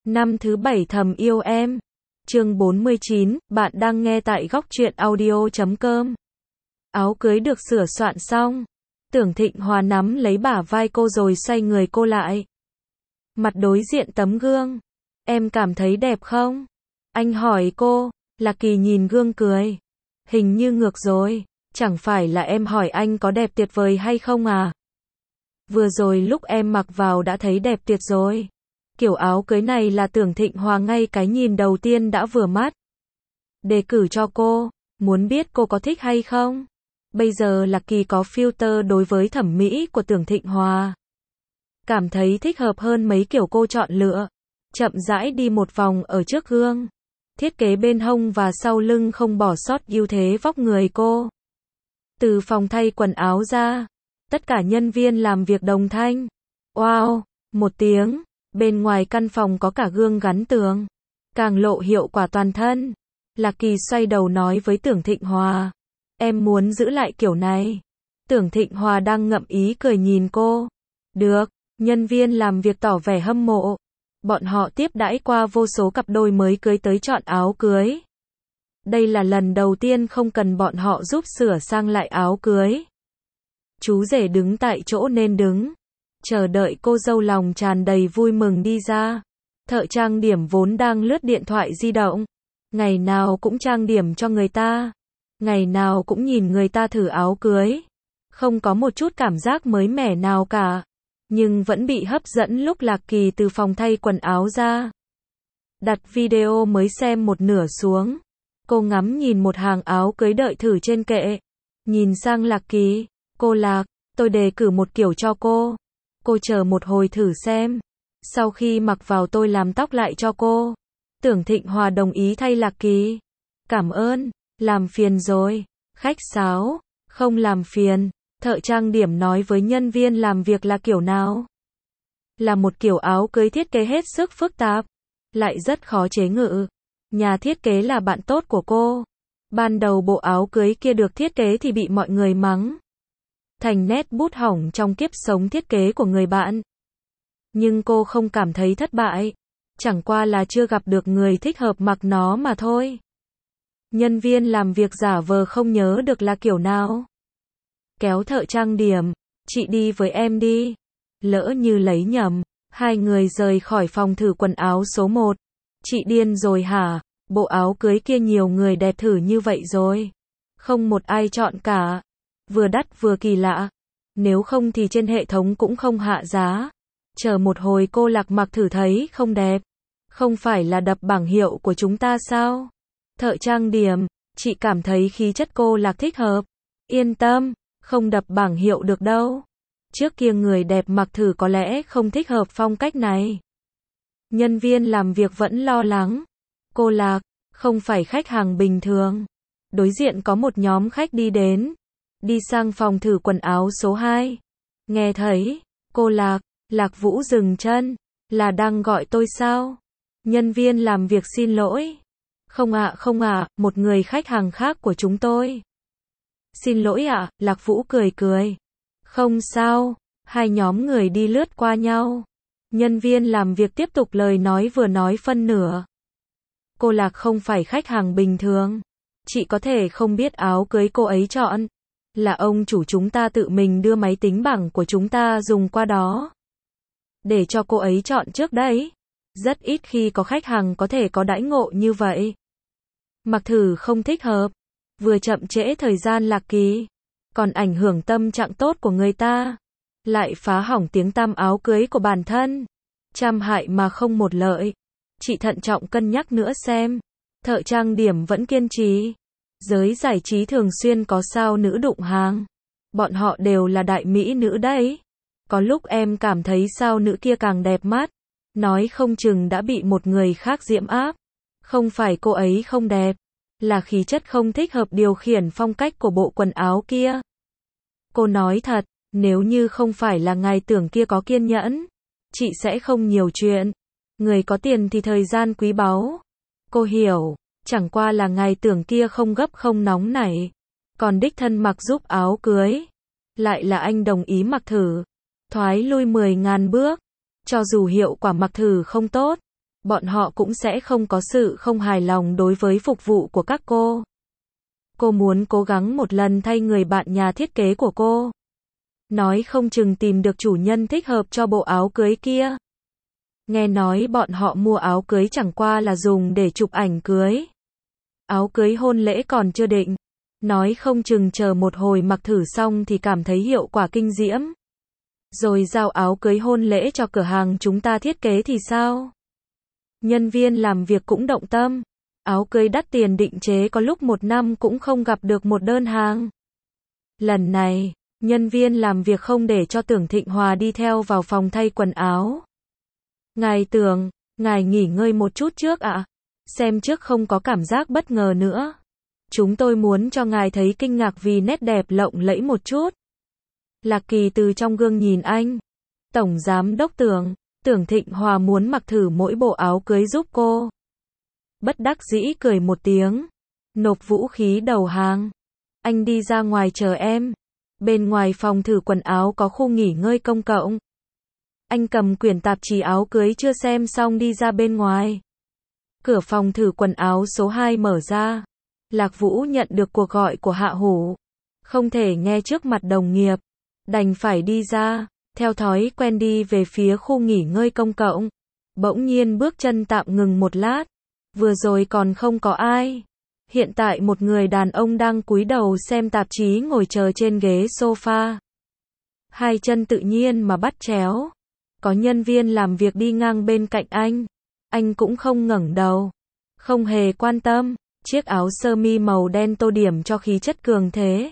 Năm thứ 7 thầm yêu em. Chương 49, bạn đang nghe tại góc truyện audio.com. Áo cưới được sửa soạn xong. Tưởng Thịnh Hòa nắm lấy bả vai cô rồi xoay người cô lại. Mặt đối diện tấm gương. Em cảm thấy đẹp không? Anh hỏi cô. Lạc Kỳ nhìn gương cười. Hình như ngược rồi. Chẳng phải là em hỏi anh có đẹp tuyệt vời hay không à? Vừa rồi lúc em mặc vào đã thấy đẹp tuyệt rồi. Kiểu áo cưới này là Tưởng Thịnh Hòa ngay cái nhìn đầu tiên đã vừa mắt. Đề cử cho cô, muốn biết cô có thích hay không? Bây giờ Lạc Kỳ có filter đối với thẩm mỹ của Tưởng Thịnh Hòa. Cảm thấy thích hợp hơn mấy kiểu cô chọn lựa. Chậm rãi đi một vòng ở trước gương. Thiết kế bên hông và sau lưng không bỏ sót ưu thế vóc người cô. Từ phòng thay quần áo ra, tất cả nhân viên làm việc đồng thanh. Wow, một tiếng. Bên ngoài căn phòng có cả gương gắn tường, càng lộ hiệu quả toàn thân. Lạc Kỳ xoay đầu nói với Tưởng Thịnh Hòa, em muốn giữ lại kiểu này. Tưởng Thịnh Hòa đang ngậm ý cười nhìn cô. Được, nhân viên làm việc tỏ vẻ hâm mộ. Bọn họ tiếp đãi qua vô số cặp đôi mới cưới tới chọn áo cưới. Đây là lần đầu tiên không cần bọn họ giúp sửa sang lại áo cưới. Chú rể đứng tại chỗ nên đứng. Chờ đợi cô dâu lòng tràn đầy vui mừng đi ra. Thợ trang điểm vốn đang lướt điện thoại di động. Ngày nào cũng trang điểm cho người ta. Ngày nào cũng nhìn người ta thử áo cưới. Không có một chút cảm giác mới mẻ nào cả. Nhưng vẫn bị hấp dẫn lúc Lạc Kỳ từ phòng thay quần áo ra. Đặt video mới xem một nửa xuống. Cô ngắm nhìn một hàng áo cưới đợi thử trên kệ. Nhìn sang Lạc Kỳ. Cô Lạc, tôi đề cử một kiểu cho cô. Cô chờ một hồi thử xem. Sau khi mặc vào tôi làm tóc lại cho cô. Tưởng Thịnh Hòa đồng ý thay Lạc Kỳ. Cảm ơn, làm phiền rồi. Khách sáo, không làm phiền. Thợ trang điểm nói với nhân viên làm việc là kiểu nào? Là một kiểu áo cưới thiết kế hết sức phức tạp. Lại rất khó chế ngự. Nhà thiết kế là bạn tốt của cô. Ban đầu bộ áo cưới kia được thiết kế thì bị mọi người mắng. Thành nét bút hỏng trong kiếp sống thiết kế của người bạn. Nhưng cô không cảm thấy thất bại. Chẳng qua là chưa gặp được người thích hợp mặc nó mà thôi. Nhân viên làm việc giả vờ không nhớ được là kiểu nào. Kéo thợ trang điểm. Chị đi với em đi. Lỡ như lấy nhầm. Hai người rời khỏi phòng thử quần áo số 1. Chị điên rồi hả? Bộ áo cưới kia nhiều người đẹp thử như vậy rồi. Không một ai chọn cả. Vừa đắt vừa kỳ lạ. Nếu không thì trên hệ thống cũng không hạ giá. Chờ một hồi cô Lạc mặc thử thấy không đẹp. Không phải là đập bảng hiệu của chúng ta sao? Thợ trang điểm, chị cảm thấy khí chất cô Lạc thích hợp. Yên tâm, không đập bảng hiệu được đâu. Trước kia người đẹp mặc thử có lẽ không thích hợp phong cách này. Nhân viên làm việc vẫn lo lắng. Cô Lạc, không phải khách hàng bình thường. Đối diện có một nhóm khách đi đến. Đi sang phòng thử quần áo số 2. Nghe thấy, cô Lạc, Lạc Vũ dừng chân. Là đang gọi tôi sao? Nhân viên làm việc xin lỗi. Không ạ, một người khách hàng khác của chúng tôi. Xin lỗi ạ, Lạc Vũ cười cười. Không sao, hai nhóm người đi lướt qua nhau. Nhân viên làm việc tiếp tục lời nói vừa nói phân nửa. Cô Lạc không phải khách hàng bình thường. Chị có thể không biết áo cưới cô ấy chọn. Là ông chủ chúng ta tự mình đưa máy tính bảng của chúng ta dùng qua đó. Để cho cô ấy chọn trước đấy. Rất ít khi có khách hàng có thể có đãi ngộ như vậy. Mặc thử không thích hợp. Vừa chậm trễ thời gian Lạc Kỳ. Còn ảnh hưởng tâm trạng tốt của người ta. Lại phá hỏng tiếng tăm áo cưới của bản thân. Trăm hại mà không một lợi. Chị thận trọng cân nhắc nữa xem. Thợ trang điểm vẫn kiên trì. Giới giải trí thường xuyên có sao nữ đụng hàng. Bọn họ đều là đại mỹ nữ đấy. Có lúc em cảm thấy sao nữ kia càng đẹp mắt. Nói không chừng đã bị một người khác diễm áp. Không phải cô ấy không đẹp. Là khí chất không thích hợp điều khiển phong cách của bộ quần áo kia. Cô nói thật, nếu như không phải là ngài Tưởng kia có kiên nhẫn. Chị sẽ không nhiều chuyện. Người có tiền thì thời gian quý báu. Cô hiểu. Chẳng qua là ngài Tưởng kia không gấp không nóng nảy. Còn đích thân mặc giúp áo cưới. Lại là anh đồng ý mặc thử. Thoái lui 10.000 bước. Cho dù hiệu quả mặc thử không tốt. bọn họ cũng sẽ không có sự không hài lòng đối với phục vụ của các cô. Cô muốn cố gắng một lần thay người bạn nhà thiết kế của cô. Nói không chừng tìm được chủ nhân thích hợp cho bộ áo cưới kia. Nghe nói bọn họ mua áo cưới chẳng qua là dùng để chụp ảnh cưới. Áo cưới hôn lễ còn chưa định. Nói không chừng chờ một hồi mặc thử xong thì cảm thấy hiệu quả kinh diễm. Rồi giao áo cưới hôn lễ cho cửa hàng chúng ta thiết kế thì sao? Nhân viên làm việc cũng động tâm. Áo cưới đắt tiền định chế có lúc một năm cũng không gặp được một đơn hàng. Lần này, nhân viên làm việc không để cho Tưởng Thịnh Hòa đi theo vào phòng thay quần áo. Ngài Tưởng, ngài nghỉ ngơi một chút trước ạ. Xem trước không có cảm giác bất ngờ nữa. Chúng tôi muốn cho ngài thấy kinh ngạc vì nét đẹp lộng lẫy một chút. Lạc Kỳ từ trong gương nhìn anh. Tổng giám đốc Tưởng Thịnh Hòa muốn mặc thử mỗi bộ áo cưới giúp cô. Bất đắc dĩ cười một tiếng. Nộp vũ khí đầu hàng. Anh đi ra ngoài chờ em. Bên ngoài phòng thử quần áo có khu nghỉ ngơi công cộng. Anh cầm quyển tạp chí áo cưới chưa xem xong đi ra bên ngoài. Cửa phòng thử quần áo số 2 mở ra. Lạc Vũ nhận được cuộc gọi của Hạ Hủ. Không thể nghe trước mặt đồng nghiệp. Đành phải đi ra. Theo thói quen đi về phía khu nghỉ ngơi công cộng. Bỗng nhiên bước chân tạm ngừng một lát. Vừa rồi còn không có ai. Hiện tại một người đàn ông đang cúi đầu xem tạp chí ngồi chờ trên ghế sofa. Hai chân tự nhiên mà bắt chéo. Có nhân viên làm việc đi ngang bên cạnh anh. Anh cũng không ngẩng đầu. Không hề quan tâm. Chiếc áo sơ mi màu đen tô điểm cho khí chất cường thế.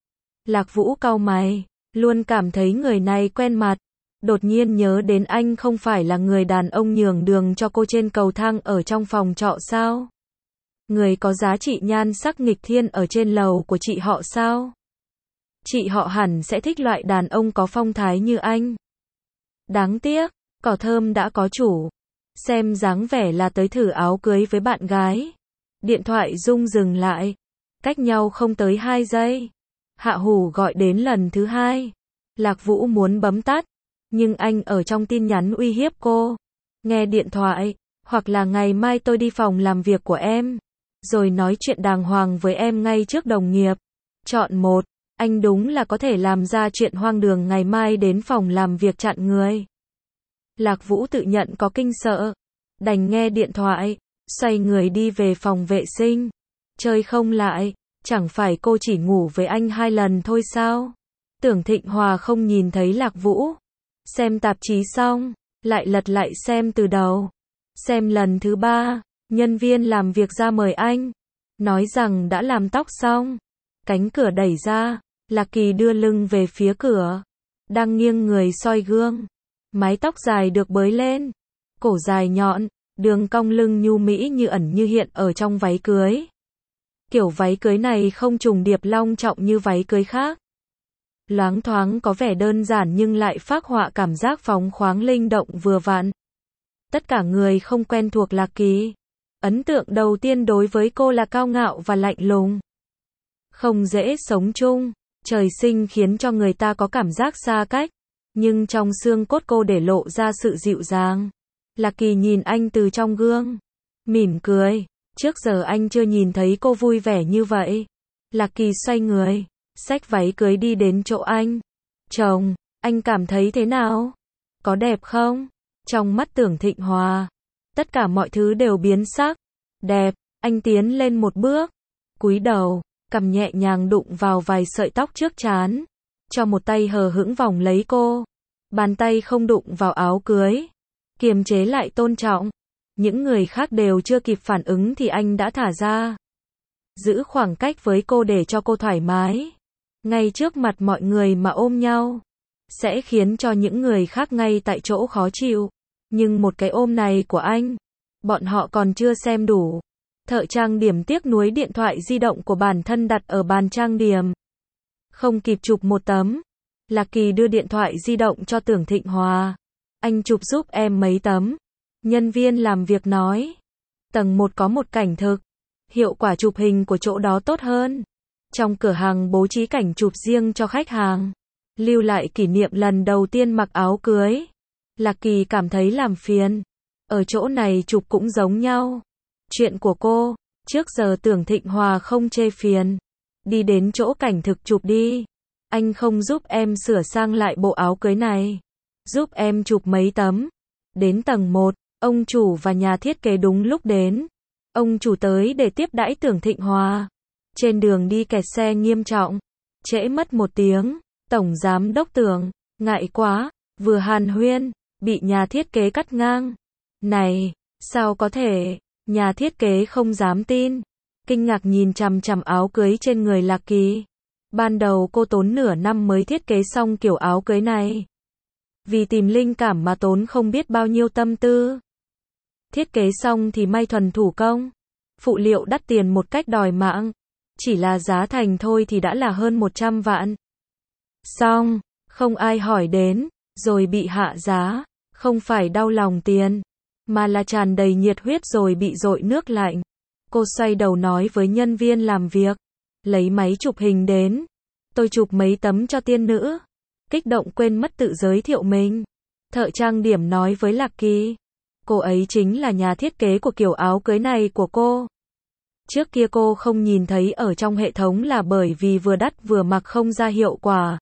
Lạc Vũ cau mày. Luôn cảm thấy người này quen mặt. Đột nhiên nhớ đến anh không phải là người đàn ông nhường đường cho cô trên cầu thang ở trong phòng trọ sao? Người có giá trị nhan sắc nghịch thiên ở trên lầu của chị họ sao? Chị họ hẳn sẽ thích loại đàn ông có phong thái như anh. Đáng tiếc, cỏ thơm đã có chủ. Xem dáng vẻ là tới thử áo cưới với bạn gái. Điện thoại rung dừng lại. Cách nhau không tới 2 giây. Hạ Hủ gọi đến lần thứ 2. Lạc Vũ muốn bấm tắt. Nhưng anh ở trong tin nhắn uy hiếp cô. Nghe điện thoại. Hoặc là ngày mai tôi đi phòng làm việc của em. Rồi nói chuyện đàng hoàng với em ngay trước đồng nghiệp. Chọn một. Anh đúng là có thể làm ra chuyện hoang đường ngày mai đến phòng làm việc chặn người. Lạc Vũ tự nhận có kinh sợ. Đành nghe điện thoại. Xoay người đi về phòng vệ sinh. Chơi không lại. Chẳng phải cô chỉ ngủ với anh 2 lần thôi sao? Tưởng Thịnh Hòa không nhìn thấy Lạc Vũ. Xem tạp chí xong. Lại lật lại xem từ đầu. Xem lần thứ 3. Nhân viên làm việc ra mời anh. Nói rằng đã làm tóc xong. Cánh cửa đẩy ra. Lạc Kỳ đưa lưng về phía cửa. Đang nghiêng người soi gương. Mái tóc dài được bới lên. Cổ dài nhọn. Đường cong lưng nhu mỹ như ẩn như hiện ở trong váy cưới. Kiểu váy cưới này không trùng điệp long trọng như váy cưới khác. Loáng thoáng có vẻ đơn giản nhưng lại phác họa cảm giác phóng khoáng linh động vừa vặn. Tất cả người không quen thuộc Lạc Kỳ. Ấn tượng đầu tiên đối với cô là cao ngạo và lạnh lùng. Không dễ sống chung. Trời sinh khiến cho người ta có cảm giác xa cách. Nhưng trong xương cốt cô để lộ ra sự dịu dàng. Lạc Kỳ nhìn anh từ trong gương. Mỉm cười. Trước giờ anh chưa nhìn thấy cô vui vẻ như vậy. Lạc Kỳ xoay người. Xách váy cưới đi đến chỗ anh. Chồng, anh cảm thấy thế nào? Có đẹp không? Trong mắt Tưởng Thịnh Hòa. Tất cả mọi thứ đều biến sắc. Đẹp. Anh tiến lên một bước. Cúi đầu. Cằm nhẹ nhàng đụng vào vài sợi tóc trước trán. Cho một tay hờ hững vòng lấy cô. Bàn tay không đụng vào áo cưới. Kiềm chế lại tôn trọng. Những người khác đều chưa kịp phản ứng thì anh đã thả ra. Giữ khoảng cách với cô để cho cô thoải mái. Ngay trước mặt mọi người mà ôm nhau. Sẽ khiến cho những người khác ngay tại chỗ khó chịu. Nhưng một cái ôm này của anh. Bọn họ còn chưa xem đủ. Thợ trang điểm tiếc nuối điện thoại di động của bản thân đặt ở bàn trang điểm. Không kịp chụp một tấm. Lạc Kỳ đưa điện thoại di động cho Tưởng Thịnh Hòa. Anh chụp giúp em mấy tấm. Nhân viên làm việc nói. Tầng 1 có một cảnh thực. Hiệu quả chụp hình của chỗ đó tốt hơn. Trong cửa hàng bố trí cảnh chụp riêng cho khách hàng. Lưu lại kỷ niệm lần đầu tiên mặc áo cưới. Lạc Kỳ cảm thấy làm phiền. Ở chỗ này chụp cũng giống nhau. Chuyện của cô, trước giờ Tưởng Thịnh Hòa không chê phiền. Đi đến chỗ cảnh thực chụp đi. Anh không giúp em sửa sang lại bộ áo cưới này. Giúp em chụp mấy tấm. Đến tầng 1, ông chủ và nhà thiết kế đúng lúc đến. Ông chủ tới để tiếp đãi Tưởng Thịnh Hòa. Trên đường đi kẹt xe nghiêm trọng. Trễ mất 1 tiếng. Tổng giám đốc Tưởng, ngại quá, vừa hàn huyên, bị nhà thiết kế cắt ngang. Này, sao có thể? Nhà thiết kế không dám tin. Kinh ngạc nhìn chằm chằm áo cưới trên người Lạc Kỳ. Ban đầu cô tốn nửa năm mới thiết kế xong kiểu áo cưới này. Vì tìm linh cảm mà tốn không biết bao nhiêu tâm tư. Thiết kế xong thì may thuần thủ công. Phụ liệu đắt tiền một cách đòi mạng. Chỉ là giá thành thôi thì đã là hơn 100 vạn. Xong, không ai hỏi đến, rồi bị hạ giá. Không phải đau lòng tiền, mà là tràn đầy nhiệt huyết rồi bị dội nước lạnh. Cô xoay đầu nói với nhân viên làm việc. Lấy máy chụp hình đến. Tôi chụp mấy tấm cho tiên nữ. Kích động quên mất tự giới thiệu mình. Thợ trang điểm nói với Lạc Kỳ. Cô ấy chính là nhà thiết kế của kiểu áo cưới này của cô. Trước kia cô không nhìn thấy ở trong hệ thống là bởi vì vừa đắt vừa mặc không ra hiệu quả.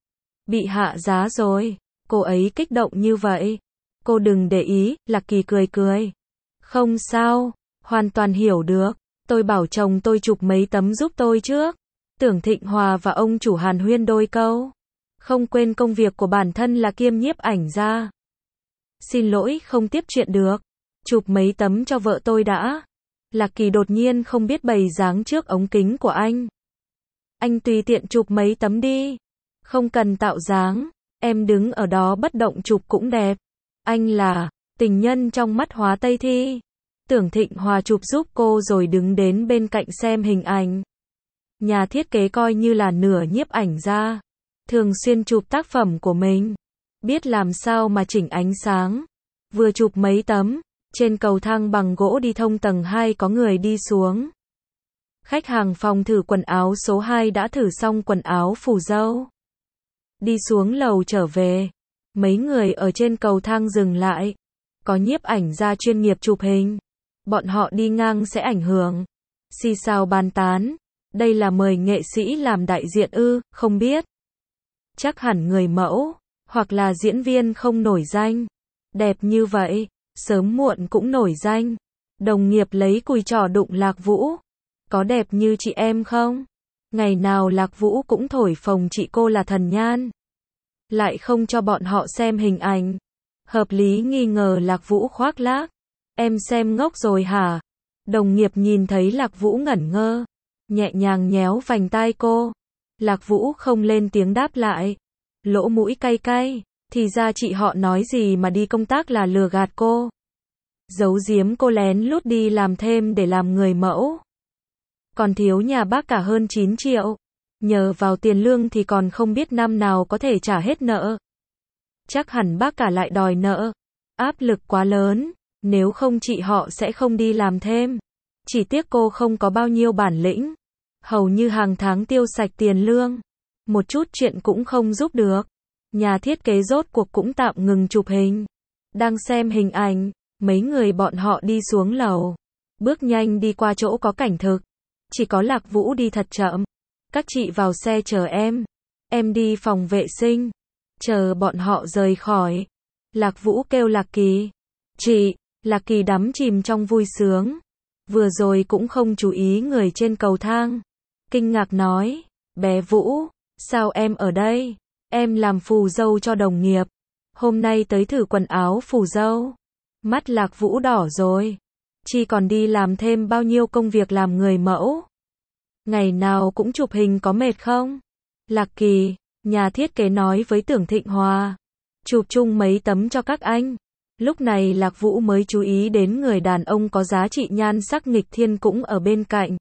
Bị hạ giá rồi. Cô ấy kích động như vậy. Cô đừng để ý, Lạc Kỳ cười cười. Không sao, hoàn toàn hiểu được. Tôi bảo chồng tôi chụp mấy tấm giúp tôi trước. Tưởng Thịnh Hòa và ông chủ hàn huyên đôi câu. Không quên công việc của bản thân là kiêm nhiếp ảnh ra. Xin lỗi không tiếp chuyện được. Chụp mấy tấm cho vợ tôi đã. Lạc Kỳ đột nhiên không biết bày dáng trước ống kính của anh. Anh tùy tiện chụp mấy tấm đi. Không cần tạo dáng. Em đứng ở đó bất động chụp cũng đẹp. Anh là tình nhân trong mắt Hóa Tây Thi. Tưởng Thịnh Hòa chụp giúp cô rồi đứng đến bên cạnh xem hình ảnh. Nhà thiết kế coi như là nửa nhiếp ảnh ra. Thường xuyên chụp tác phẩm của mình. Biết làm sao mà chỉnh ánh sáng. Vừa chụp mấy tấm. Trên cầu thang bằng gỗ đi thông tầng 2 có người đi xuống. Khách hàng phòng thử quần áo số 2 đã thử xong quần áo phù dâu. Đi xuống lầu trở về. Mấy người ở trên cầu thang dừng lại. Có nhiếp ảnh gia chuyên nghiệp chụp hình. Bọn họ đi ngang sẽ ảnh hưởng. Xì xào bàn tán. Đây là mời nghệ sĩ làm đại diện ư, không biết. Chắc hẳn người mẫu, hoặc là diễn viên không nổi danh. Đẹp như vậy, sớm muộn cũng nổi danh. Đồng nghiệp lấy cùi trỏ đụng Lạc Vũ. Có đẹp như chị em không? Ngày nào Lạc Vũ cũng thổi phồng chị cô là thần nhan. Lại không cho bọn họ xem hình ảnh. Hợp lý nghi ngờ Lạc Vũ khoác lác. Em xem ngốc rồi hả? Đồng nghiệp nhìn thấy Lạc Vũ ngẩn ngơ. Nhẹ nhàng nhéo vành tai cô. Lạc Vũ không lên tiếng đáp lại. Lỗ mũi cay cay. Thì ra chị họ nói gì mà đi công tác là lừa gạt cô. Giấu giếm cô lén lút đi làm thêm để làm người mẫu. Còn thiếu nhà bác cả hơn 9 triệu. Nhờ vào tiền lương thì còn không biết năm nào có thể trả hết nợ. Chắc hẳn bác cả lại đòi nợ. Áp lực quá lớn. Nếu không chị họ sẽ không đi làm thêm. Chỉ tiếc cô không có bao nhiêu bản lĩnh. Hầu như hàng tháng tiêu sạch tiền lương. Một chút chuyện cũng không giúp được. Nhà thiết kế rốt cuộc cũng tạm ngừng chụp hình. Đang xem hình ảnh. Mấy người bọn họ đi xuống lầu. Bước nhanh đi qua chỗ có cảnh thực. Chỉ có Lạc Vũ đi thật chậm. Các chị vào xe chờ em. Em đi phòng vệ sinh. Chờ bọn họ rời khỏi. Lạc Vũ kêu Lạc Kỳ. Chị. Lạc Kỳ đắm chìm trong vui sướng. Vừa rồi cũng không chú ý người trên cầu thang. Kinh ngạc nói. Bé Vũ. Sao em ở đây? Em làm phù dâu cho đồng nghiệp. Hôm nay tới thử quần áo phù dâu. Mắt Lạc Vũ đỏ rồi. Chị còn đi làm thêm bao nhiêu công việc làm người mẫu. Ngày nào cũng chụp hình có mệt không? Lạc Kỳ, nhà thiết kế nói với Tưởng Thịnh Hòa. Chụp chung mấy tấm cho các anh. Lúc này Lạc Vũ mới chú ý đến người đàn ông có giá trị nhan sắc nghịch thiên cũng ở bên cạnh.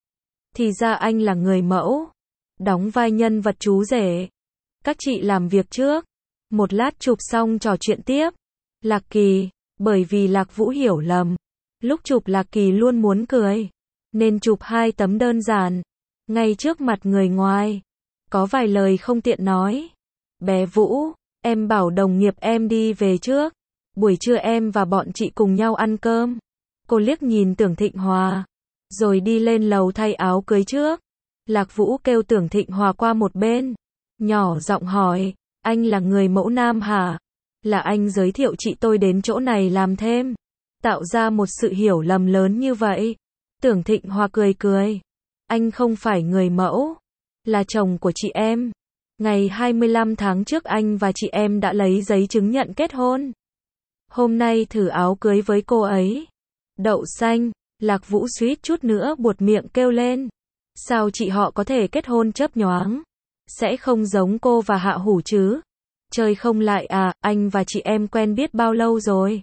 Thì ra anh là người mẫu. Đóng vai nhân vật chú rể. Các chị làm việc trước. Một lát chụp xong trò chuyện tiếp. Lạc Kỳ, bởi vì Lạc Vũ hiểu lầm. Lúc chụp Lạc Kỳ luôn muốn cười. Nên chụp 2 tấm đơn giản. Ngay trước mặt người ngoài. Có vài lời không tiện nói. Bé Vũ, em bảo đồng nghiệp em đi về trước. buổi trưa em và bọn chị cùng nhau ăn cơm. Cô liếc nhìn Tưởng Thịnh Hòa, rồi đi lên lầu thay áo cưới trước. Lạc Vũ kêu Tưởng Thịnh Hòa qua một bên, nhỏ giọng hỏi, anh là người mẫu nam hả? Là anh giới thiệu chị tôi đến chỗ này làm thêm, tạo ra một sự hiểu lầm lớn như vậy. Tưởng Thịnh Hòa cười cười, anh không phải người mẫu, là chồng của chị em. Ngày 25 tháng trước anh và chị em đã lấy giấy chứng nhận kết hôn. Hôm nay thử áo cưới với cô ấy. Đậu xanh, Lạc Vũ suýt chút nữa buột miệng kêu lên. Sao chị họ có thể kết hôn chớp nhoáng? Sẽ không giống cô và Hạ Hủ chứ? Chơi không lại à, anh và chị em quen biết bao lâu rồi?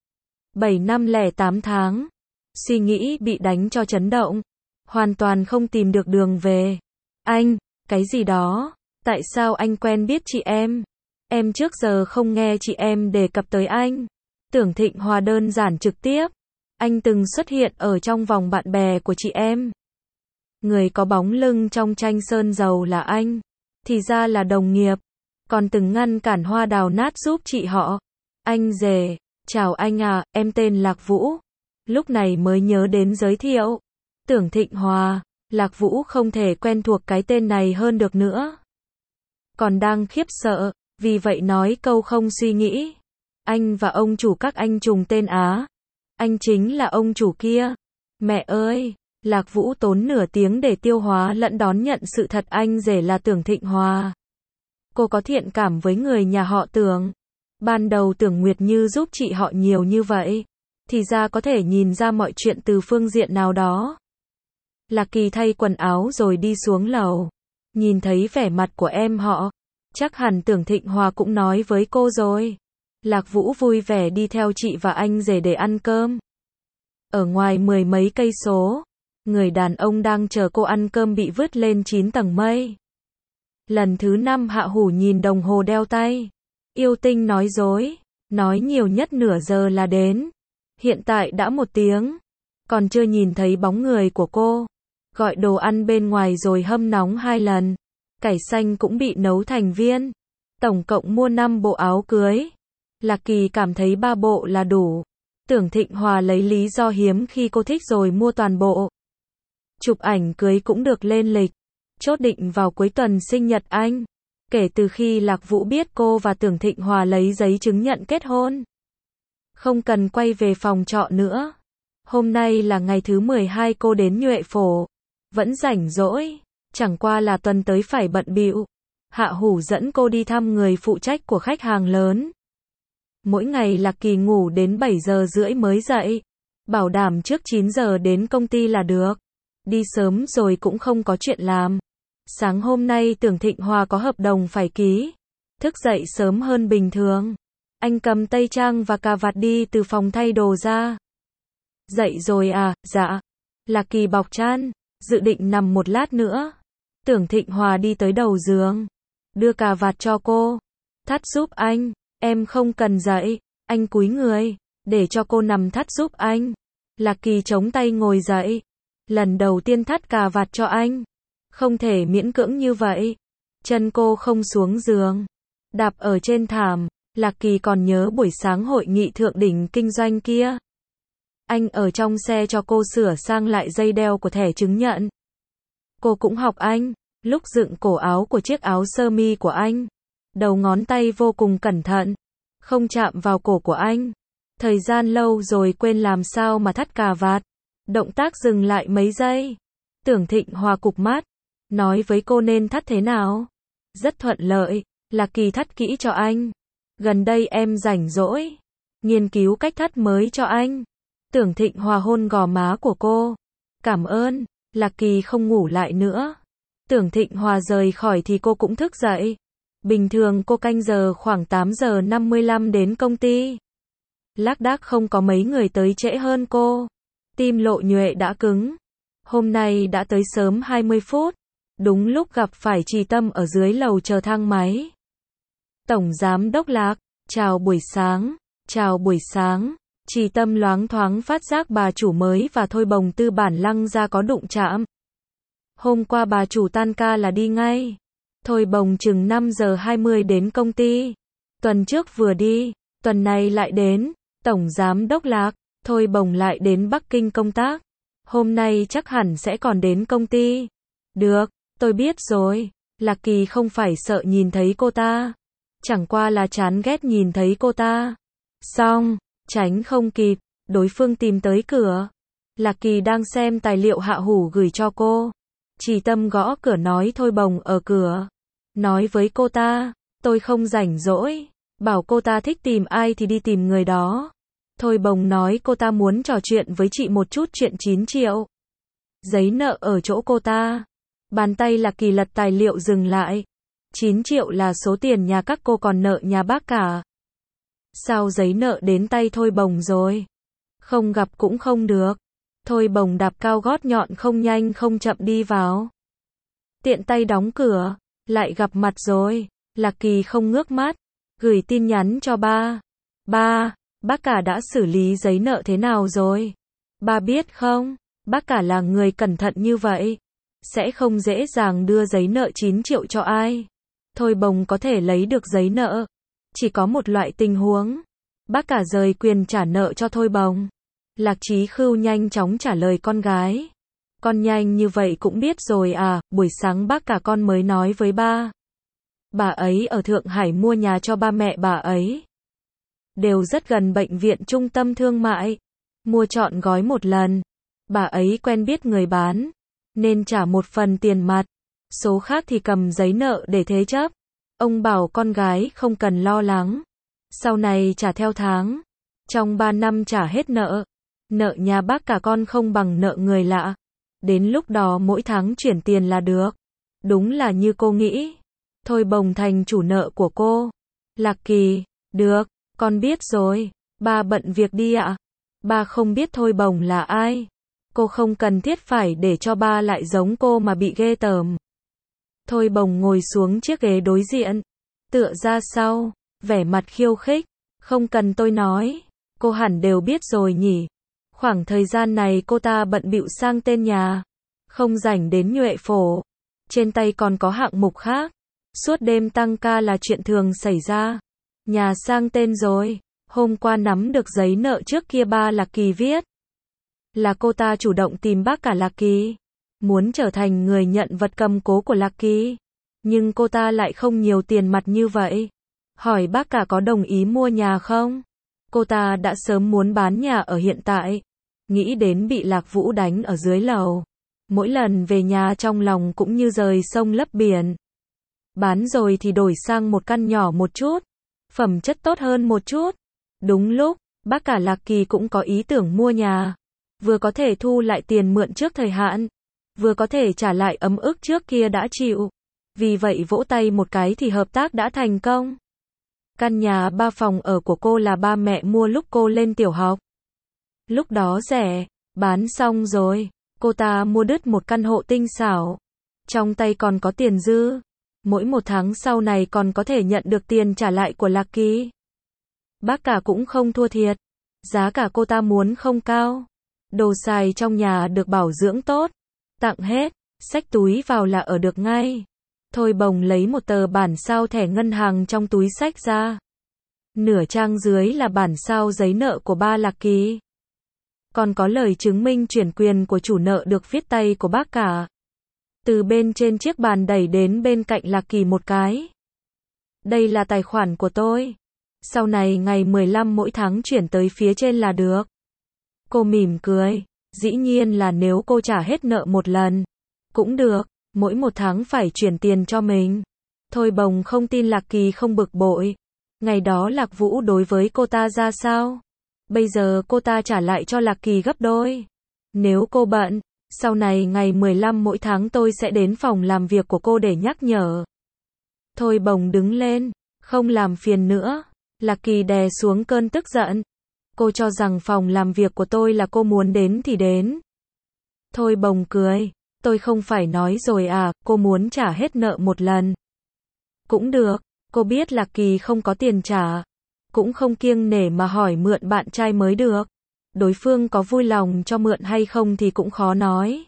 7 năm 08 tháng. Suy nghĩ bị đánh cho chấn động. Hoàn toàn không tìm được đường về. Anh, cái gì đó? Tại sao anh quen biết chị em? Em trước giờ không nghe chị em đề cập tới anh. Tưởng Thịnh Hòa đơn giản trực tiếp. Anh từng xuất hiện ở trong vòng bạn bè của chị em. Người có bóng lưng trong tranh sơn dầu là anh. Thì ra là đồng nghiệp. Còn từng ngăn cản hoa đào nát giúp chị họ. Anh rể, chào anh à, em tên Lạc Vũ. Lúc này mới nhớ đến giới thiệu. Tưởng Thịnh Hòa, Lạc Vũ không thể quen thuộc cái tên này hơn được nữa. Còn đang khiếp sợ, vì vậy nói câu không suy nghĩ. Anh và ông chủ các anh trùng tên á. Anh chính là ông chủ kia. Mẹ ơi, Lạc Vũ tốn nửa tiếng để tiêu hóa lẫn đón nhận sự thật anh rể là Tưởng Thịnh Hòa. Cô có thiện cảm với người nhà họ Tưởng. Ban đầu Tưởng Nguyệt Như giúp chị họ nhiều như vậy, thì ra có thể nhìn ra mọi chuyện từ phương diện nào đó. Lạc Kỳ thay quần áo rồi đi xuống lầu. Nhìn thấy vẻ mặt của em họ, chắc hẳn Tưởng Thịnh Hòa cũng nói với cô rồi. Lạc Vũ vui vẻ đi theo chị và anh rể để ăn cơm. Ở ngoài 10 mấy cây số, người đàn ông đang chờ cô ăn cơm bị vứt lên 9 tầng mây. Lần thứ 5 Hạ Hủ nhìn đồng hồ đeo tay. Yêu tinh nói dối, nói nhiều nhất nửa giờ là đến. Hiện tại đã 1 tiếng, còn chưa nhìn thấy bóng người của cô. Gọi đồ ăn bên ngoài rồi hâm nóng 2 lần. Cải xanh cũng bị nấu thành viên. Tổng cộng mua 5 bộ áo cưới. Lạc Kỳ cảm thấy 3 bộ là đủ. Tưởng Thịnh Hòa lấy lý do hiếm khi cô thích rồi mua toàn bộ. Chụp ảnh cưới cũng được lên lịch. Chốt định vào cuối tuần sinh nhật anh. Kể từ khi Lạc Vũ biết cô và Tưởng Thịnh Hòa lấy giấy chứng nhận kết hôn, không cần quay về phòng trọ nữa. Hôm nay là ngày thứ 12 cô đến Nhuệ Phổ. Vẫn rảnh rỗi, chẳng qua là tuần tới phải bận bịu. Hạ Hủ dẫn cô đi thăm người phụ trách của khách hàng lớn. Mỗi ngày Lạc Kỳ ngủ đến 7 giờ rưỡi mới dậy. Bảo đảm trước 9 giờ đến công ty là được. Đi sớm rồi cũng không có chuyện làm. Sáng hôm nay Tưởng Thịnh Hòa có hợp đồng phải ký. Thức dậy sớm hơn bình thường. Anh cầm tây trang và cà vạt đi từ phòng thay đồ ra. Dậy rồi à, dạ. Lạc Kỳ bọc chăn, dự định nằm một lát nữa. Tưởng Thịnh Hòa đi tới đầu giường, đưa cà vạt cho cô. Thắt giúp anh, em không cần dậy. Anh cúi người, để cho cô nằm thắt giúp anh. Lạc Kỳ chống tay ngồi dậy. Lần đầu tiên thắt cà vạt cho anh. Không thể miễn cưỡng như vậy. Chân cô không xuống giường, đạp ở trên thảm. Lạc Kỳ còn nhớ buổi sáng hội nghị thượng đỉnh kinh doanh kia. Anh ở trong xe cho cô sửa sang lại dây đeo của thẻ chứng nhận. Cô cũng học anh, lúc dựng cổ áo của chiếc áo sơ mi của anh. Đầu ngón tay vô cùng cẩn thận, không chạm vào cổ của anh. Thời gian lâu rồi quên làm sao mà thắt cà vạt. Động tác dừng lại mấy giây. Tưởng Thịnh Hòa cụp mắt, nói với cô nên thắt thế nào. Rất thuận lợi, Lạc Kỳ thắt kỹ cho anh. Gần đây em rảnh rỗi, nghiên cứu cách thắt mới cho anh. Tưởng Thịnh Hòa hôn gò má của cô. Cảm ơn. Lạc Kỳ không ngủ lại nữa. Tưởng Thịnh Hòa rời khỏi thì cô cũng thức dậy. Bình thường cô canh giờ khoảng 8 giờ 55 đến công ty. Lác đác không có mấy người tới trễ hơn cô. Tim Lộ Nhuệ đã cứng. Hôm nay đã tới sớm 20 phút. Đúng lúc gặp phải Trì Tâm ở dưới lầu chờ thang máy. Tổng Giám đốc Lạc, chào buổi sáng. Chào buổi sáng. Trì Tâm loáng thoáng phát giác bà chủ mới và Thôi Bồng Tư bản Lăng Gia có đụng chạm. Hôm qua bà chủ tan ca là đi ngay. Thôi Bồng chừng 5 giờ 20 đến công ty. Tuần trước vừa đi, Tuần này lại đến, Tổng Giám đốc Lạc, Thôi Bồng lại đến Bắc Kinh công tác. Hôm nay chắc hẳn sẽ còn đến công ty. Được, tôi biết rồi. Lạc Kỳ không phải sợ nhìn thấy cô ta. Chẳng qua là chán ghét nhìn thấy cô ta. Xong, tránh không kịp, đối phương tìm tới cửa. Lạc Kỳ đang xem tài liệu Hạ Hủ gửi cho cô. Chỉ Tâm gõ cửa nói Thôi Bồng ở cửa. Nói với cô ta, tôi không rảnh rỗi. Bảo cô ta thích tìm ai thì đi tìm người đó. Thôi Bồng nói cô ta muốn trò chuyện với chị một chút chuyện 9 triệu. Giấy nợ ở chỗ cô ta. Bàn tay Lạc Kỳ lật tài liệu dừng lại. 9 triệu là số tiền nhà các cô còn nợ nhà bác cả. Sao giấy nợ đến tay Thôi Bồng rồi? Không gặp cũng không được. Thôi Bồng đạp cao gót nhọn không nhanh không chậm đi vào. Tiện tay đóng cửa. Lại gặp mặt rồi. Lạc Kỳ không ngước mắt. Gửi tin nhắn cho ba. Ba, bác cả đã xử lý giấy nợ thế nào rồi? Ba biết không? Bác cả là người cẩn thận như vậy. Sẽ không dễ dàng đưa giấy nợ 9 triệu cho ai. Thôi Bồng có thể lấy được giấy nợ. Chỉ có một loại tình huống. Bác cả rời quyền trả nợ cho Thôi Bồng. Lạc Chí Khưu nhanh chóng trả lời con gái. Con nhanh như vậy cũng biết rồi à, buổi sáng bác cả con mới nói với ba. Bà ấy ở Thượng Hải mua nhà cho ba mẹ bà ấy. Đều rất gần bệnh viện trung tâm thương mại. Mua trọn gói một lần. Bà ấy quen biết người bán. Nên trả một phần tiền mặt. Số khác thì cầm giấy nợ để thế chấp. Ông bảo con gái không cần lo lắng. Sau này trả theo tháng. Trong 3 năm trả hết nợ. Nợ nhà bác cả con không bằng nợ người lạ. Đến lúc đó mỗi tháng chuyển tiền là được. Đúng là như cô nghĩ. Thôi Bồng thành chủ nợ của cô. Lạc Kỳ, được, con biết rồi. Ba bận việc đi ạ. Ba không biết Thôi Bồng là ai. Cô không cần thiết phải để cho ba lại giống cô mà bị ghê tởm. Thôi Bồng ngồi xuống chiếc ghế đối diện. Tựa ra sau, vẻ mặt khiêu khích. Không cần tôi nói. Cô hẳn đều biết rồi nhỉ. Khoảng thời gian này cô ta bận bịu sang tên nhà. Không rảnh đến nhuệ phổ. Trên tay còn có hạng mục khác. Suốt đêm tăng ca là chuyện thường xảy ra. Nhà sang tên rồi. Hôm qua nắm được giấy nợ trước kia ba Lạc Kỳ viết. Là cô ta chủ động tìm bác cả Lạc Kỳ. Muốn trở thành người nhận vật cầm cố của Lạc Kỳ. Nhưng cô ta lại không nhiều tiền mặt như vậy. Hỏi bác cả có đồng ý mua nhà không? Cô ta đã sớm muốn bán nhà ở hiện tại. Nghĩ đến bị Lạc Vũ đánh ở dưới lầu. Mỗi lần về nhà trong lòng cũng như rời sông lấp biển. Bán rồi thì đổi sang một căn nhỏ một chút. Phẩm chất tốt hơn một chút. Đúng lúc, bác cả Lạc Kỳ cũng có ý tưởng mua nhà. Vừa có thể thu lại tiền mượn trước thời hạn. Vừa có thể trả lại ấm ức trước kia đã chịu. Vì vậy vỗ tay một cái thì hợp tác đã thành công. Căn nhà 3 phòng ở của cô là ba mẹ mua lúc cô lên tiểu học. Lúc đó rẻ, bán xong rồi. Cô ta mua đứt một căn hộ tinh xảo. Trong tay còn có tiền dư. Mỗi một tháng sau này còn có thể nhận được tiền trả lại của Lạc Kỳ. Bác cả cũng không thua thiệt. Giá cả cô ta muốn không cao. Đồ xài trong nhà được bảo dưỡng tốt. Tặng hết. Xách túi vào là ở được ngay. Thôi Bồng lấy một tờ bản sao thẻ ngân hàng trong túi xách ra. Nửa trang dưới là bản sao giấy nợ của ba Lạc Kỳ. Còn có lời chứng minh chuyển quyền của chủ nợ được viết tay của bác cả. Từ bên trên chiếc bàn đẩy đến bên cạnh Lạc Kỳ một cái. Đây là tài khoản của tôi. Sau này ngày 15 mỗi tháng chuyển tới phía trên là được. Cô mỉm cười. Dĩ nhiên là nếu cô trả hết nợ một lần. Cũng được. Mỗi một tháng phải chuyển tiền cho mình. Thôi Bồng không tin Lạc Kỳ không bực bội. Ngày đó Lạc Vũ đối với cô ta ra sao? Bây giờ cô ta trả lại cho Lạc Kỳ gấp đôi. Nếu cô bận, sau này ngày 15 mỗi tháng tôi sẽ đến phòng làm việc của cô để nhắc nhở. Thôi Bồng đứng lên, không làm phiền nữa. Lạc Kỳ đè xuống cơn tức giận. Cô cho rằng phòng làm việc của tôi là cô muốn đến thì đến. Thôi Bồng cười. Tôi không phải nói rồi à, cô muốn trả hết nợ một lần. Cũng được, cô biết Lạc Kỳ không có tiền trả. Cũng không kiêng nể mà hỏi mượn bạn trai mới được. Đối phương có vui lòng cho mượn hay không thì cũng khó nói.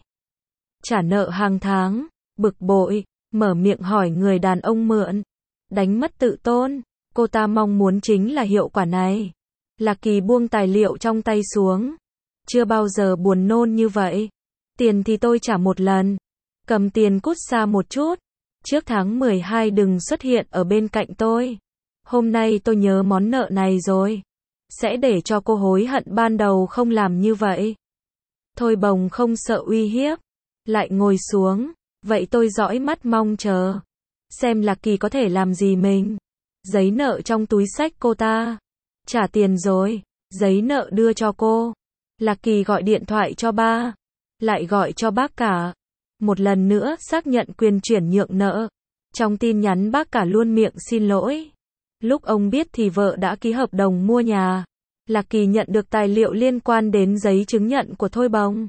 Trả nợ hàng tháng, bực bội, mở miệng hỏi người đàn ông mượn. Đánh mất tự tôn, Cô ta mong muốn chính là hiệu quả này. Lạc Kỳ buông tài liệu trong tay xuống. Chưa bao giờ buồn nôn như vậy. Tiền thì tôi trả một lần. Cầm tiền cút xa một chút. Trước tháng 12 đừng xuất hiện ở bên cạnh tôi. Hôm nay tôi nhớ món nợ này rồi. Sẽ để cho cô hối hận ban đầu không làm như vậy. Thôi Bồng không sợ uy hiếp. Lại ngồi xuống. Vậy tôi dõi mắt mong chờ. Xem Lạc Kỳ có thể làm gì mình. Giấy nợ trong túi xách cô ta. Trả tiền rồi. Giấy nợ đưa cho cô. Lạc Kỳ gọi điện thoại cho ba. Lại gọi cho bác cả. Một lần nữa xác nhận quyền chuyển nhượng nợ. Trong tin nhắn bác cả luôn miệng xin lỗi. Lúc ông biết thì vợ đã ký hợp đồng mua nhà. Lạc Kỳ nhận được tài liệu liên quan đến giấy chứng nhận của Thôi Bồng.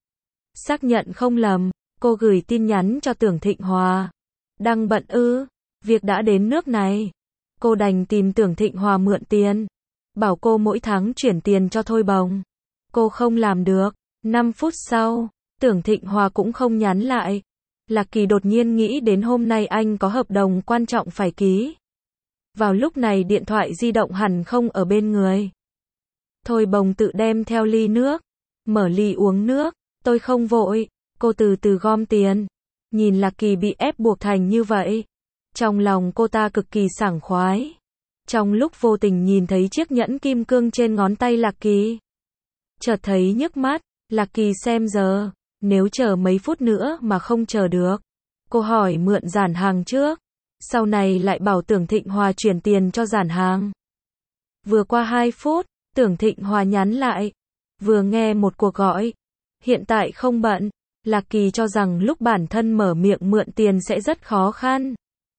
Xác nhận không lầm, cô gửi tin nhắn cho Tưởng Thịnh Hòa. Đang bận ư? Việc đã đến nước này. Cô đành tìm Tưởng Thịnh Hòa mượn tiền. Bảo cô mỗi tháng chuyển tiền cho Thôi Bồng. Cô không làm được. 5 phút sau, Tưởng Thịnh Hòa cũng không nhắn lại. Lạc Kỳ đột nhiên nghĩ đến hôm nay anh có hợp đồng quan trọng phải ký. Vào lúc này điện thoại di động hẳn không ở bên người. Thôi Bồng tự đem theo ly nước. Mở ly uống nước. Tôi không vội. Cô từ từ gom tiền. Nhìn Lạc Kỳ bị ép buộc thành như vậy. Trong lòng cô ta cực kỳ sảng khoái. Trong lúc vô tình nhìn thấy chiếc nhẫn kim cương trên ngón tay Lạc Kỳ. Chợt thấy nhức mắt. Lạc Kỳ xem giờ. Nếu chờ mấy phút nữa mà không chờ được. Cô hỏi mượn giản hàng trước. Sau này lại bảo Tưởng Thịnh Hòa chuyển tiền cho giản hàng. Vừa qua 2 phút, Tưởng Thịnh Hòa nhắn lại. Vừa nghe một cuộc gọi. Hiện tại không bận. Lạc Kỳ cho rằng lúc bản thân mở miệng mượn tiền sẽ rất khó khăn.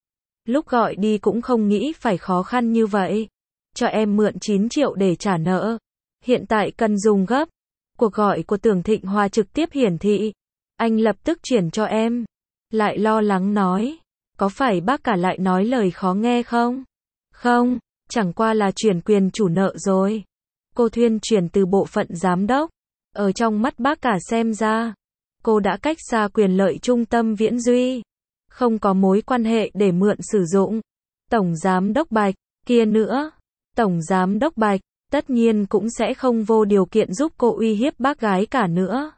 Lúc gọi đi cũng không nghĩ phải khó khăn như vậy. Cho em mượn 9 triệu để trả nợ. Hiện tại cần dùng gấp. Cuộc gọi của Tưởng Thịnh Hòa trực tiếp hiển thị. Anh lập tức chuyển cho em. Lại lo lắng nói. Có phải bác cả lại nói lời khó nghe không? Không, chẳng qua là chuyển quyền chủ nợ rồi. Cô thuyên chuyển từ bộ phận giám đốc. Ở trong mắt bác cả xem ra, cô đã cách xa quyền lợi trung tâm Viễn Duy. Không có mối quan hệ để mượn sử dụng. Tổng giám đốc Bạch, kia nữa. Tổng giám đốc Bạch, tất nhiên cũng sẽ không vô điều kiện giúp cô uy hiếp bác gái cả nữa.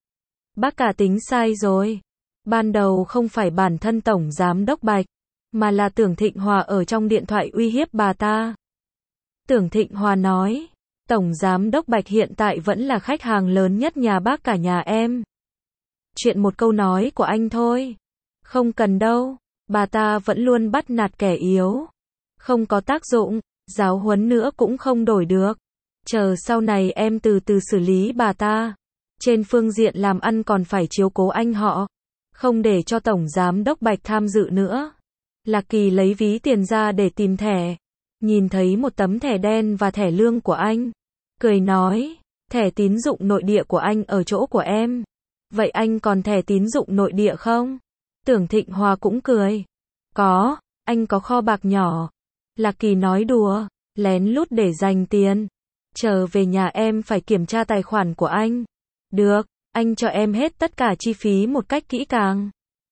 Bác cả tính sai rồi. Ban đầu không phải bản thân Tổng Giám đốc Bạch, mà là Tưởng Thịnh Hòa ở trong điện thoại uy hiếp bà ta. Tưởng Thịnh Hòa nói, Tổng Giám đốc Bạch hiện tại vẫn là khách hàng lớn nhất nhà bác cả nhà em. Chuyện một câu nói của anh thôi. Không cần đâu, bà ta vẫn luôn bắt nạt kẻ yếu. Không có tác dụng, giáo huấn nữa cũng không đổi được. Chờ sau này em từ từ xử lý bà ta. Trên phương diện làm ăn còn phải chiếu cố anh họ. Không để cho Tổng Giám đốc Bạch tham dự nữa. Lạc Kỳ lấy ví tiền ra để tìm thẻ. Nhìn thấy một tấm thẻ đen và thẻ lương của anh. Cười nói, thẻ tín dụng nội địa của anh ở chỗ của em. Vậy anh còn thẻ tín dụng nội địa không? Tưởng Thịnh Hòa cũng cười. Có, anh có kho bạc nhỏ. Lạc Kỳ nói đùa, lén lút để dành tiền. Chờ về nhà em phải kiểm tra tài khoản của anh. Được, anh cho em hết tất cả chi phí một cách kỹ càng.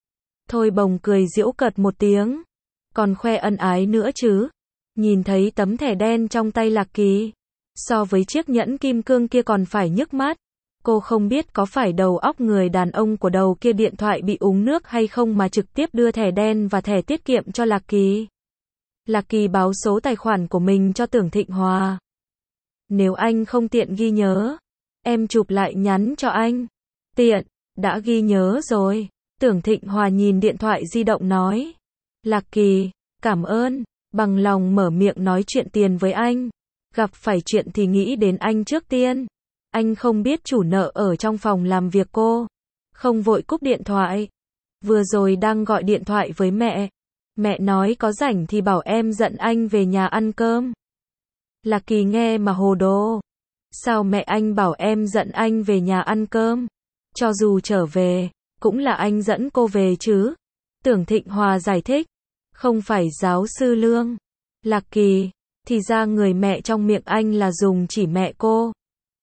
Thôi Bồng cười giễu cợt một tiếng. Còn khoe ân ái nữa chứ. Nhìn thấy tấm thẻ đen trong tay Lạc Kỳ. So với chiếc nhẫn kim cương kia còn phải nhức mắt. Cô không biết có phải đầu óc người đàn ông của đầu kia điện thoại bị úng nước hay không mà trực tiếp đưa thẻ đen và thẻ tiết kiệm cho Lạc Kỳ. Lạc Kỳ báo số tài khoản của mình cho Tưởng Thịnh Hòa. Nếu anh không tiện ghi nhớ, em chụp lại nhắn cho anh. Tiện, đã ghi nhớ rồi. Tưởng Thịnh Hòa nhìn điện thoại di động nói. Lạc Kỳ, cảm ơn, bằng lòng mở miệng nói chuyện tiền với anh. Gặp phải chuyện thì nghĩ đến anh trước tiên. Anh không biết chủ nợ ở trong phòng làm việc cô. Không vội cúp điện thoại. Vừa rồi đang gọi điện thoại với mẹ. Mẹ nói có rảnh thì bảo em dẫn anh về nhà ăn cơm. Lạc Kỳ nghe mà hồ đồ. Sao mẹ anh bảo em dẫn anh về nhà ăn cơm? Cho dù trở về, cũng là anh dẫn cô về chứ. Tưởng Thịnh Hòa giải thích. Không phải giáo sư Lương. Lạc Kỳ, thì ra người mẹ trong miệng anh là dùng chỉ mẹ cô.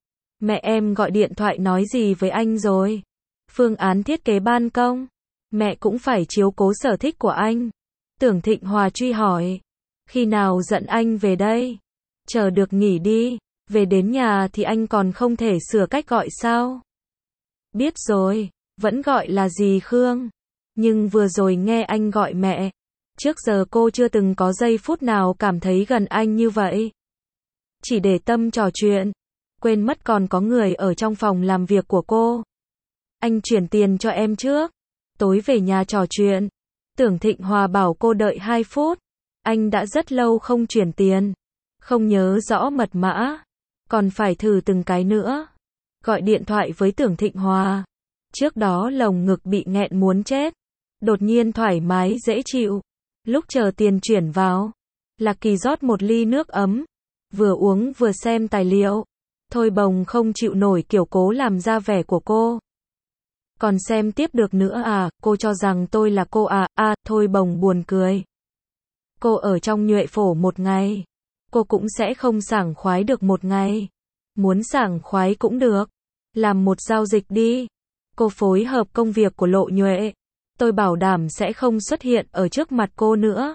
Mẹ em gọi điện thoại nói gì với anh rồi? Phương án thiết kế ban công. Mẹ cũng phải chiếu cố sở thích của anh. Tưởng Thịnh Hòa truy hỏi. Khi nào giận anh về đây? Chờ được nghỉ đi, về đến nhà thì anh còn không thể sửa cách gọi sao? Biết rồi, vẫn gọi là dì Khương. Nhưng vừa rồi nghe anh gọi mẹ. Trước giờ cô chưa từng có giây phút nào cảm thấy gần anh như vậy. Chỉ để tâm trò chuyện, quên mất còn có người ở trong phòng làm việc của cô. Anh chuyển tiền cho em trước, tối về nhà trò chuyện. Tưởng Thịnh Hòa bảo cô đợi 2 phút. Anh đã rất lâu không chuyển tiền, không nhớ rõ mật mã, còn phải thử từng cái nữa. Gọi điện thoại với Tưởng Thịnh Hòa. Trước đó lồng ngực bị nghẹn muốn chết, đột nhiên thoải mái dễ chịu. Lúc chờ tiền chuyển vào, Lạc Kỳ rót một ly nước ấm, vừa uống vừa xem tài liệu. Thôi Bồng không chịu nổi kiểu cố làm ra vẻ của cô. Còn xem tiếp được nữa à, cô cho rằng tôi là cô à, Thôi Bồng buồn cười. Cô ở trong Nhuệ Phổ một ngày, cô cũng sẽ không sảng khoái được một ngày. Muốn sảng khoái cũng được, làm một giao dịch đi. Cô phối hợp công việc của Lộ Nhuệ, tôi bảo đảm sẽ không xuất hiện ở trước mặt cô nữa.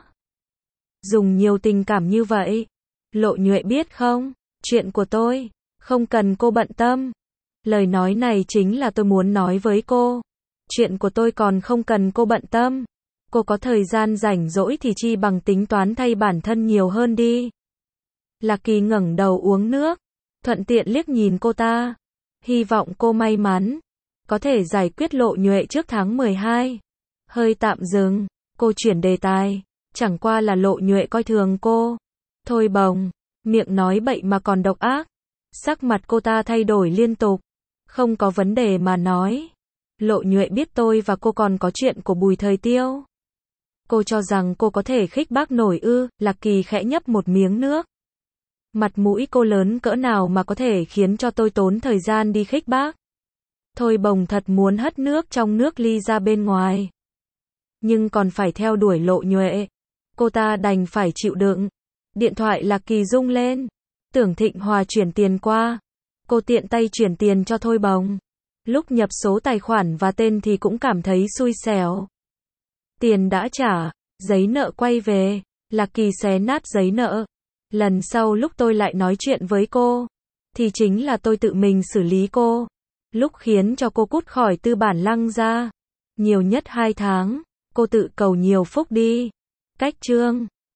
Dùng nhiều tình cảm như vậy. Lộ Nhuệ biết không, chuyện của tôi, không cần cô bận tâm. Lời nói này chính là tôi muốn nói với cô. Chuyện của tôi còn không cần cô bận tâm. Cô có thời gian rảnh rỗi thì chi bằng tính toán thay bản thân nhiều hơn đi. Lạc Kỳ ngẩng đầu uống nước, thuận tiện liếc nhìn cô ta. Hy vọng cô may mắn, có thể giải quyết Lộ Nhuệ trước tháng 12. Hơi tạm dừng, cô chuyển đề tài. Chẳng qua là Lộ Nhuệ coi thường cô. Thôi Bồng, miệng nói bậy mà còn độc ác. Sắc mặt cô ta thay đổi liên tục. Không có vấn đề mà nói. Lộ Nhuệ biết tôi và cô còn có chuyện của Bùi Thời Tiêu. Cô cho rằng cô có thể khích bác nổi ư? Lạc Kỳ khẽ nhấp một miếng nước. Mặt mũi cô lớn cỡ nào mà có thể khiến cho tôi tốn thời gian đi khích bác? Thôi Bồng thật muốn hất nước trong nước ly ra bên ngoài. Nhưng còn phải theo đuổi Lộ Nhuệ. Cô ta đành phải chịu đựng. Điện thoại Lạc Kỳ rung lên. Tưởng Thịnh Hòa chuyển tiền qua. Cô tiện tay chuyển tiền cho Thôi Bồng. Lúc nhập số tài khoản và tên thì cũng cảm thấy xui xẻo. Tiền đã trả, giấy nợ quay về. Lạc Kỳ xé nát giấy nợ. Lần sau lúc tôi lại nói chuyện với cô, thì chính là tôi tự mình xử lý cô. Lúc khiến cho cô cút khỏi Tư Bản Lăng ra, nhiều nhất 2 tháng, cô tự cầu nhiều phúc đi. Cách chương